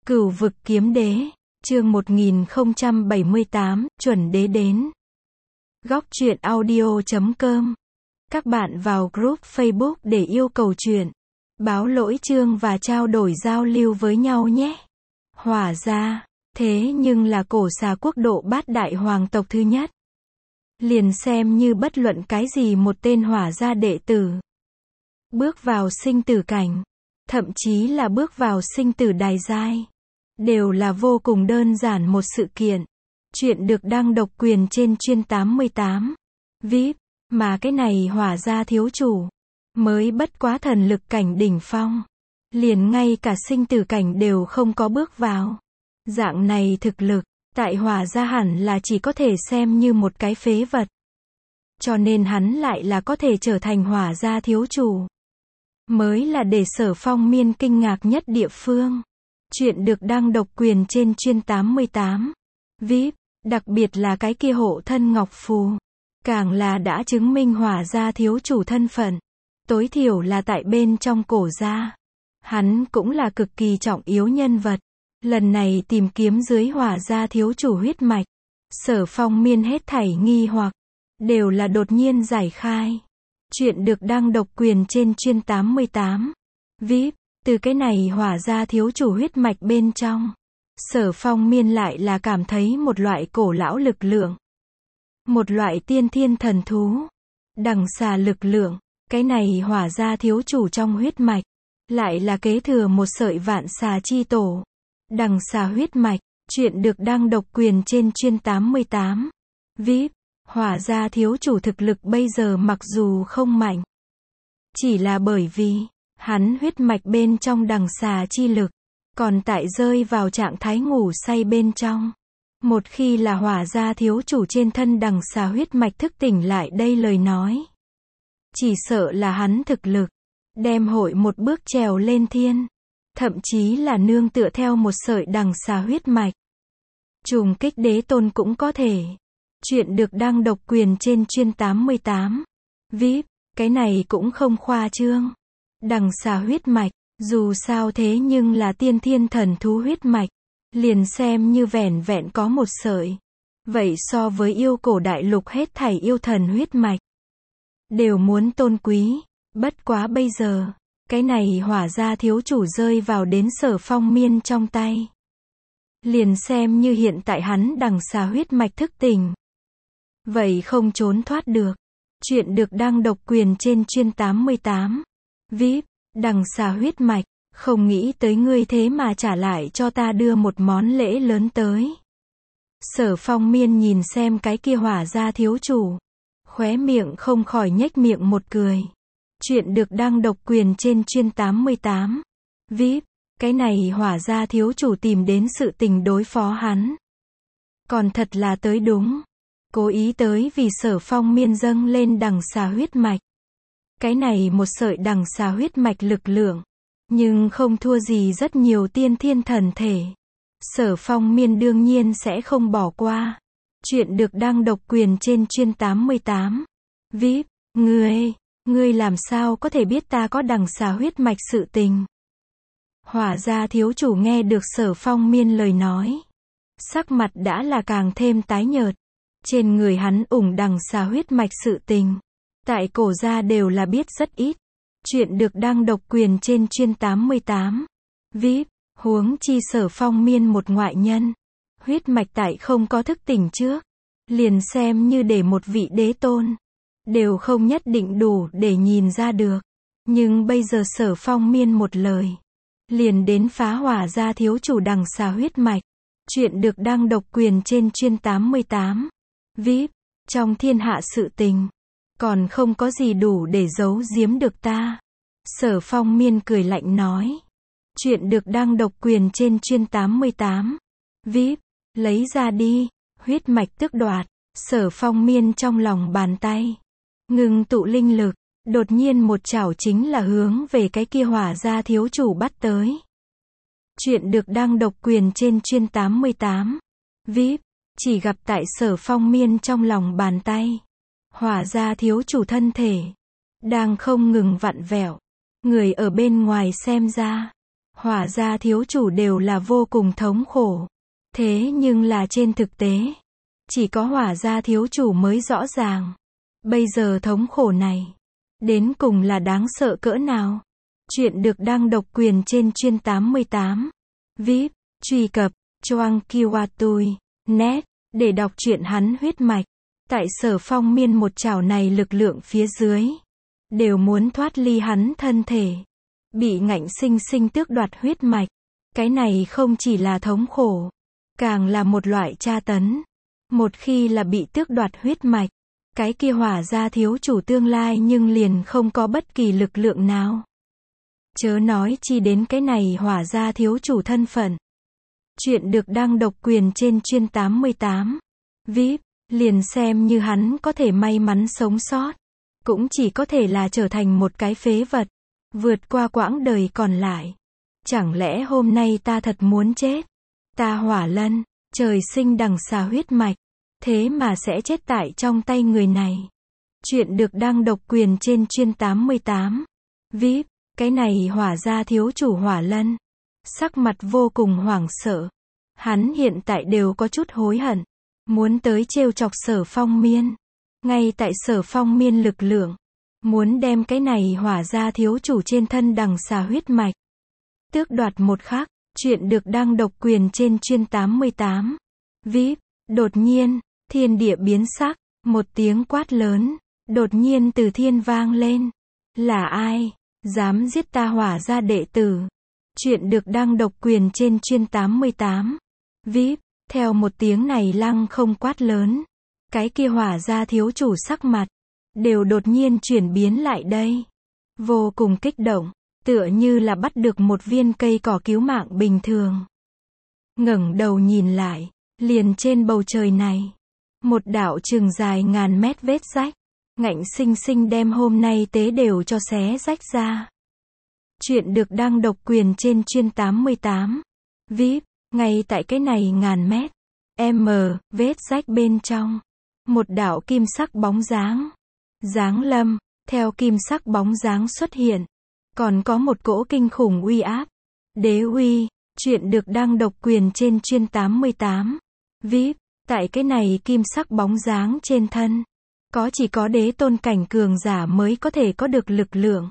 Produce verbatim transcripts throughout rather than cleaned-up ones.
Cửu vực kiếm đế, chương một nghìn không trăm bảy mươi tám, chuẩn đế đến. Góc truyện audio chấm com. Các bạn vào group Facebook để yêu cầu truyện, báo lỗi chương và trao đổi giao lưu với nhau nhé. Hỏa gia, thế nhưng là cổ xà quốc độ bát đại hoàng tộc thứ nhất. Liền xem như bất luận cái gì một tên hỏa gia đệ tử bước vào sinh tử cảnh, thậm chí là bước vào sinh tử đài giai, đều là vô cùng đơn giản một sự kiện. Chuyện được đăng độc quyền trên chuyên tám mươi tám vê i pê, mà cái này hỏa gia thiếu chủ mới bất quá thần lực cảnh đỉnh phong, liền ngay cả sinh tử cảnh đều không có bước vào. Dạng này thực lực, tại hỏa gia hẳn là chỉ có thể xem như một cái phế vật. Cho nên hắn lại là có thể trở thành hỏa gia thiếu chủ, mới là để Sở Phong Miên kinh ngạc nhất địa phương. Chuyện được đăng độc quyền trên chuyên tám mươi tám vê i pê, đặc biệt là cái kia hộ thân ngọc phù, càng là đã chứng minh hỏa gia thiếu chủ thân phận, tối thiểu là tại bên trong cổ gia, hắn cũng là cực kỳ trọng yếu nhân vật. Lần này tìm kiếm dưới hỏa gia thiếu chủ huyết mạch, Sở Phong Miên hết thảy nghi hoặc đều là đột nhiên giải khai. Chuyện được đăng độc quyền trên chuyên tám mươi tám vê i pê, từ cái này hỏa gia thiếu chủ huyết mạch bên trong, Sở Phong Miên lại là cảm thấy một loại cổ lão lực lượng, một loại tiên thiên thần thú, đằng xà lực lượng. Cái này hỏa gia thiếu chủ trong huyết mạch, lại là kế thừa một sợi vạn xà chi tổ, đằng xà huyết mạch. Chuyện được đăng độc quyền trên chuyên tám mươi tám vê i pê, hỏa gia thiếu chủ thực lực bây giờ mặc dù không mạnh, chỉ là bởi vì hắn huyết mạch bên trong đằng xà chi lực còn tại rơi vào trạng thái ngủ say bên trong. Một khi là hỏa gia thiếu chủ trên thân đằng xà huyết mạch thức tỉnh lại đây lời nói, chỉ sợ là hắn thực lực đem hội một bước trèo lên thiên, thậm chí là nương tựa theo một sợi đằng xà huyết mạch trùng kích đế tôn cũng có thể. Chuyện được đăng độc quyền trên chuyên tám mươi tám vê i pê, cái này cũng không khoa trương. Đằng xà huyết mạch, dù sao thế nhưng là tiên thiên thần thú huyết mạch, liền xem như vẻn vẹn có một sợi, vậy so với yêu cổ đại lục hết thảy yêu thần huyết mạch đều muốn tôn quý. Bất quá bây giờ, cái này hỏa gia thiếu chủ rơi vào đến Sở Phong Miên trong tay, liền xem như hiện tại hắn đằng xà huyết mạch thức tỉnh, vậy không trốn thoát được. Chuyện được đăng độc quyền trên chuyên tám mươi tám vê i pê, đằng xà huyết mạch, không nghĩ tới ngươi thế mà trả lại cho ta đưa một món lễ lớn tới. Sở Phong Miên nhìn xem cái kia hỏa gia thiếu chủ, khóe miệng không khỏi nhếch miệng một cười. Chuyện được đăng độc quyền trên chuyên tám mươi tám vê i pê, cái này hỏa gia thiếu chủ tìm đến sự tình đối phó hắn, còn thật là tới đúng. Cố ý tới vì Sở Phong Miên dâng lên đằng xà huyết mạch. Cái này một sợi đằng xà huyết mạch lực lượng, nhưng không thua gì rất nhiều tiên thiên thần thể. Sở Phong Miên đương nhiên sẽ không bỏ qua. Chuyện được đăng độc quyền trên chuyên tám mươi tám vê i pê, ngươi, ngươi làm sao có thể biết ta có đằng xà huyết mạch sự tình? Hỏa gia thiếu chủ nghe được Sở Phong Miên lời nói, sắc mặt đã là càng thêm tái nhợt. Trên người hắn ủng đằng xà huyết mạch sự tình, tại cổ gia đều là biết rất ít. Chuyện được đăng độc quyền trên chuyên tám mươi tám vê i pê, huống chi Sở Phong Miên một ngoại nhân, huyết mạch tại không có thức tỉnh trước, liền xem như để một vị đế tôn, đều không nhất định đủ để nhìn ra được. Nhưng bây giờ Sở Phong Miên một lời, liền đến phá hỏa gia thiếu chủ đằng xà huyết mạch. Chuyện được đăng độc quyền trên chuyên tám mươi tám vê i pê, trong thiên hạ sự tình, còn không có gì đủ để giấu giếm được ta. Sở Phong Miên cười lạnh nói. Chuyện được đăng độc quyền trên chuyên tám mươi tám vê i pê, lấy ra đi. Huyết mạch tước đoạt. Sở Phong Miên trong lòng bàn tay ngừng tụ linh lực, đột nhiên một chảo chính là hướng về cái kia hỏa gia thiếu chủ bắt tới. Chuyện được đăng độc quyền trên chuyên tám mươi tám vê i pê, chỉ gặp tại Sở Phong Miên trong lòng bàn tay, hỏa gia thiếu chủ thân thể đang không ngừng vặn vẹo. Người ở bên ngoài xem ra, Hỏa gia thiếu chủ đều là vô cùng thống khổ. Thế nhưng là trên thực tế, chỉ có hỏa gia thiếu chủ mới rõ ràng. Bây giờ thống khổ này, đến cùng là đáng sợ cỡ nào. Chuyện được đăng độc quyền trên chuyên tám mươi tám. vê i pê, truy cập, choang kiwatui, net, để đọc truyện hắn huyết mạch. Tại Sở Phong Miên một chảo này lực lượng phía dưới, đều muốn thoát ly hắn thân thể. Bị ngạnh sinh sinh tước đoạt huyết mạch. Cái này không chỉ là thống khổ, càng là một loại tra tấn. Một khi là bị tước đoạt huyết mạch, cái kia hỏa gia thiếu chủ tương lai nhưng liền không có bất kỳ lực lượng nào. Chớ nói chi đến cái này hỏa gia thiếu chủ thân phận. Chuyện được đăng độc quyền trên chuyên tám mươi tám. vê i pê, liền xem như hắn có thể may mắn sống sót, cũng chỉ có thể là trở thành một cái phế vật, vượt qua quãng đời còn lại. Chẳng lẽ hôm nay ta thật muốn chết? Ta Hỏa Lân, trời sinh đằng xà huyết mạch, thế mà sẽ chết tại trong tay người này. Chuyện được đăng độc quyền trên chuyên tám mươi tám. vê i pê, cái này hỏa gia thiếu chủ Hỏa Lân, sắc mặt vô cùng hoảng sợ. Hắn hiện tại đều có chút hối hận, muốn tới trêu chọc Sở Phong Miên. Ngay tại Sở Phong Miên lực lượng, muốn đem cái này hỏa gia thiếu chủ trên thân đằng xà huyết mạch tước đoạt một khắc. Chuyện được đăng độc quyền trên chuyên tám mươi tám. vê i pê, đột nhiên, thiên địa biến sắc, một tiếng quát lớn, đột nhiên từ thiên vang lên. Là ai, dám giết ta hỏa gia đệ tử? Chuyện được đăng độc quyền trên chuyên tám mươi tám. vê i pê, theo một tiếng này lăng không quát lớn, cái kia hỏa gia thiếu chủ sắc mặt, đều đột nhiên chuyển biến lại đây. Vô cùng kích động, tựa như là bắt được một viên cây cỏ cứu mạng bình thường. Ngẩng đầu nhìn lại, liền trên bầu trời này, một đạo chừng dài ngàn mét vết rách, ngạnh sinh sinh đem hôm nay tế đều cho xé rách ra. Chuyện được đăng độc quyền trên chuyên tám mươi tám. vê i pê, ngay tại cái này ngàn mét, m, vết rách bên trong, một đạo kim sắc bóng dáng, giáng lâm, theo kim sắc bóng dáng xuất hiện, còn có một cỗ kinh khủng uy áp, đế uy. Chuyện được đăng độc quyền trên chuyên tám mươi tám. vê i pê, tại cái này kim sắc bóng dáng trên thân, có chỉ có đế tôn cảnh cường giả mới có thể có được lực lượng.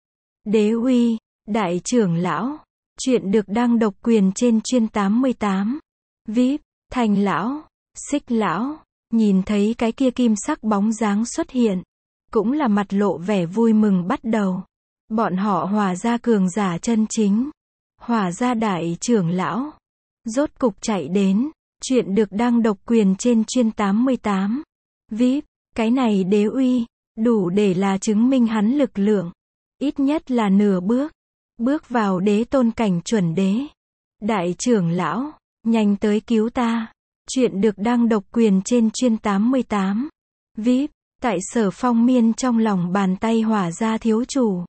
Đế uy, đại trưởng lão. Chuyện được đăng độc quyền trên chuyên tám mươi tám. vê i pê, Thành lão, Xích lão, nhìn thấy cái kia kim sắc bóng dáng xuất hiện, cũng là mặt lộ vẻ vui mừng bắt đầu. Bọn họ hỏa gia cường giả chân chính, hỏa gia đại trưởng lão, rốt cục chạy đến. Chuyện được đăng độc quyền trên chuyên tám mươi tám. vê i pê, cái này đế uy, đủ để là chứng minh hắn lực lượng. Ít nhất là nửa bước, bước vào đế tôn cảnh chuẩn đế. Đại trưởng lão, nhanh tới cứu ta. Chuyện được đăng độc quyền trên chuyên tám mươi tám. vê i pê, tại Sở Phong Miên trong lòng bàn tay hỏa gia thiếu chủ,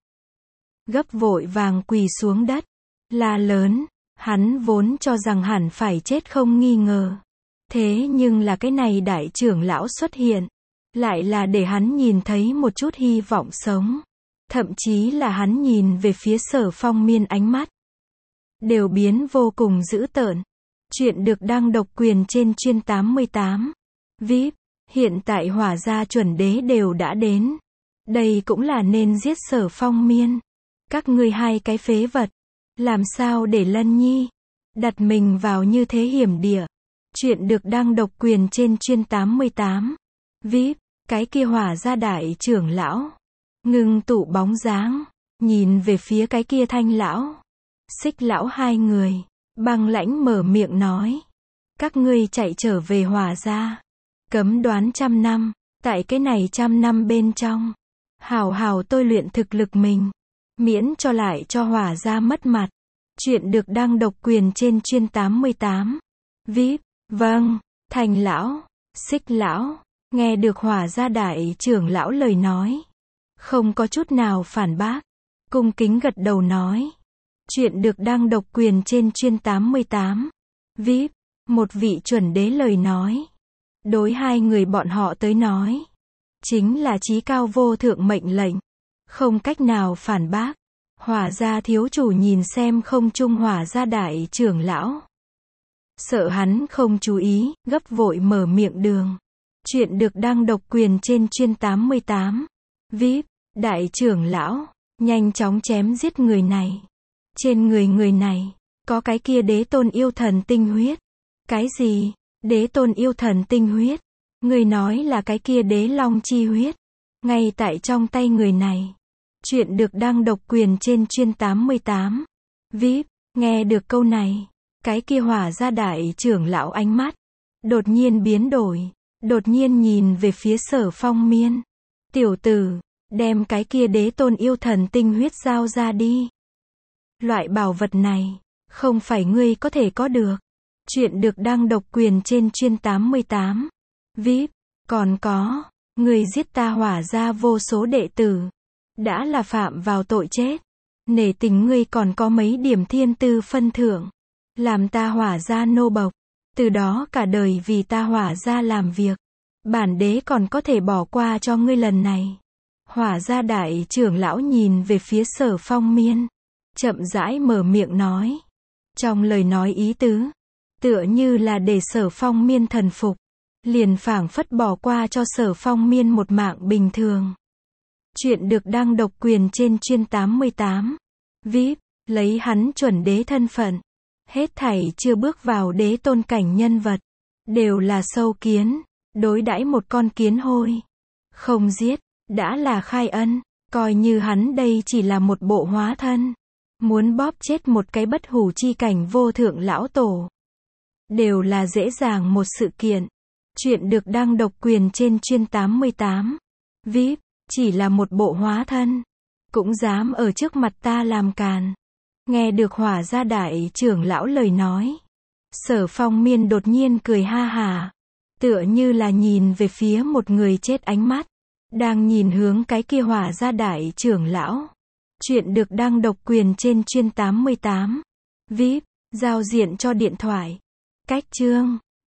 gấp vội vàng quỳ xuống đất, la lớn. Hắn vốn cho rằng hẳn phải chết không nghi ngờ. Thế nhưng là cái này đại trưởng lão xuất hiện, lại là để hắn nhìn thấy một chút hy vọng sống. Thậm chí là hắn nhìn về phía Sở Phong Miên ánh mắt, đều biến vô cùng dữ tợn. Chuyện được đăng độc quyền trên chuyên tám mươi tám. vê i pê, hiện tại hỏa gia chuẩn đế đều đã đến. Đây cũng là nên giết Sở Phong Miên. Các ngươi hai cái phế vật, làm sao để Lân Nhi đặt mình vào như thế hiểm địa. Chuyện được đăng độc quyền trên chuyên tám mươi tám. vê i pê, cái kia hỏa gia đại trưởng lão, ngưng tụ bóng dáng, nhìn về phía cái kia Thanh lão, Xích lão hai người, băng lãnh mở miệng nói. Các ngươi chạy trở về hỏa gia, cấm đoán trăm năm, tại cái này trăm năm bên trong, hào hào tôi luyện thực lực mình, miễn cho lại cho hỏa gia mất mặt. Chuyện được đăng độc quyền trên chuyên tám mươi tám. vê i pê, vâng. Thành lão, Xích lão, nghe được hỏa gia đại trưởng lão lời nói, không có chút nào phản bác, cung kính gật đầu nói. Chuyện được đăng độc quyền trên chuyên tám mươi tám. vê i pê, một vị chuẩn đế lời nói, đối hai người bọn họ tới nói, chính là chí cao vô thượng mệnh lệnh, không cách nào phản bác. Hỏa gia thiếu chủ nhìn xem không trung hỏa gia đại trưởng lão. Sợ hắn không chú ý, gấp vội mở miệng đường. Chuyện được đăng độc quyền trên chuyên tám mươi tám. vê i pê, đại trưởng lão, nhanh chóng chém giết người này. Trên người người này, có cái kia đế tôn yêu thần tinh huyết. Cái gì? Đế tôn yêu thần tinh huyết? Người nói là cái kia đế long chi huyết. Ngay tại trong tay người này. Chuyện được đăng độc quyền trên chuyên tám mươi tám. vê i pê, nghe được câu này. Cái kia hỏa gia đại trưởng lão ánh mắt. Đột nhiên biến đổi. Đột nhiên nhìn về phía Sở Phong Miên. Tiểu tử, đem cái kia đế tôn yêu thần tinh huyết giao ra đi. Loại bảo vật này, không phải ngươi có thể có được. Chuyện được đăng độc quyền trên chuyên tám mươi tám. vê i pê, còn có, ngươi giết ta hỏa gia vô số đệ tử. Đã là phạm vào tội chết. Nể tình ngươi còn có mấy điểm thiên tư phân thưởng. Làm ta hỏa gia nô bộc. Từ đó cả đời vì ta hỏa gia làm việc. Bản đế còn có thể bỏ qua cho ngươi lần này. Hỏa gia đại trưởng lão nhìn về phía Sở Phong Miên. Chậm rãi mở miệng nói. Trong lời nói ý tứ. Tựa như là để Sở Phong Miên thần phục. Liền phảng phất bỏ qua cho Sở Phong Miên một mạng bình thường. Chuyện được đăng độc quyền trên chuyên tám mươi tám. vê i pê, lấy hắn chuẩn đế thân phận. Hết thảy chưa bước vào đế tôn cảnh nhân vật. Đều là sâu kiến. Đối đãi một con kiến hôi. Không giết. Đã là khai ân. Coi như hắn đây chỉ là một bộ hóa thân. Muốn bóp chết một cái bất hủ chi cảnh vô thượng lão tổ. Đều là dễ dàng một sự kiện. Chuyện được đăng độc quyền trên chuyên tám mươi tám. vê i pê, chỉ là một bộ hóa thân. Cũng dám ở trước mặt ta làm càn. Nghe được hỏa gia đại trưởng lão lời nói. Sở Phong Miên đột nhiên cười ha hà. Tựa như là nhìn về phía một người chết ánh mắt. Đang nhìn hướng cái kia hỏa gia đại trưởng lão. Chuyện được đăng độc quyền trên chuyên tám mươi tám. vê i pê, giao diện cho điện thoại. Cách chương.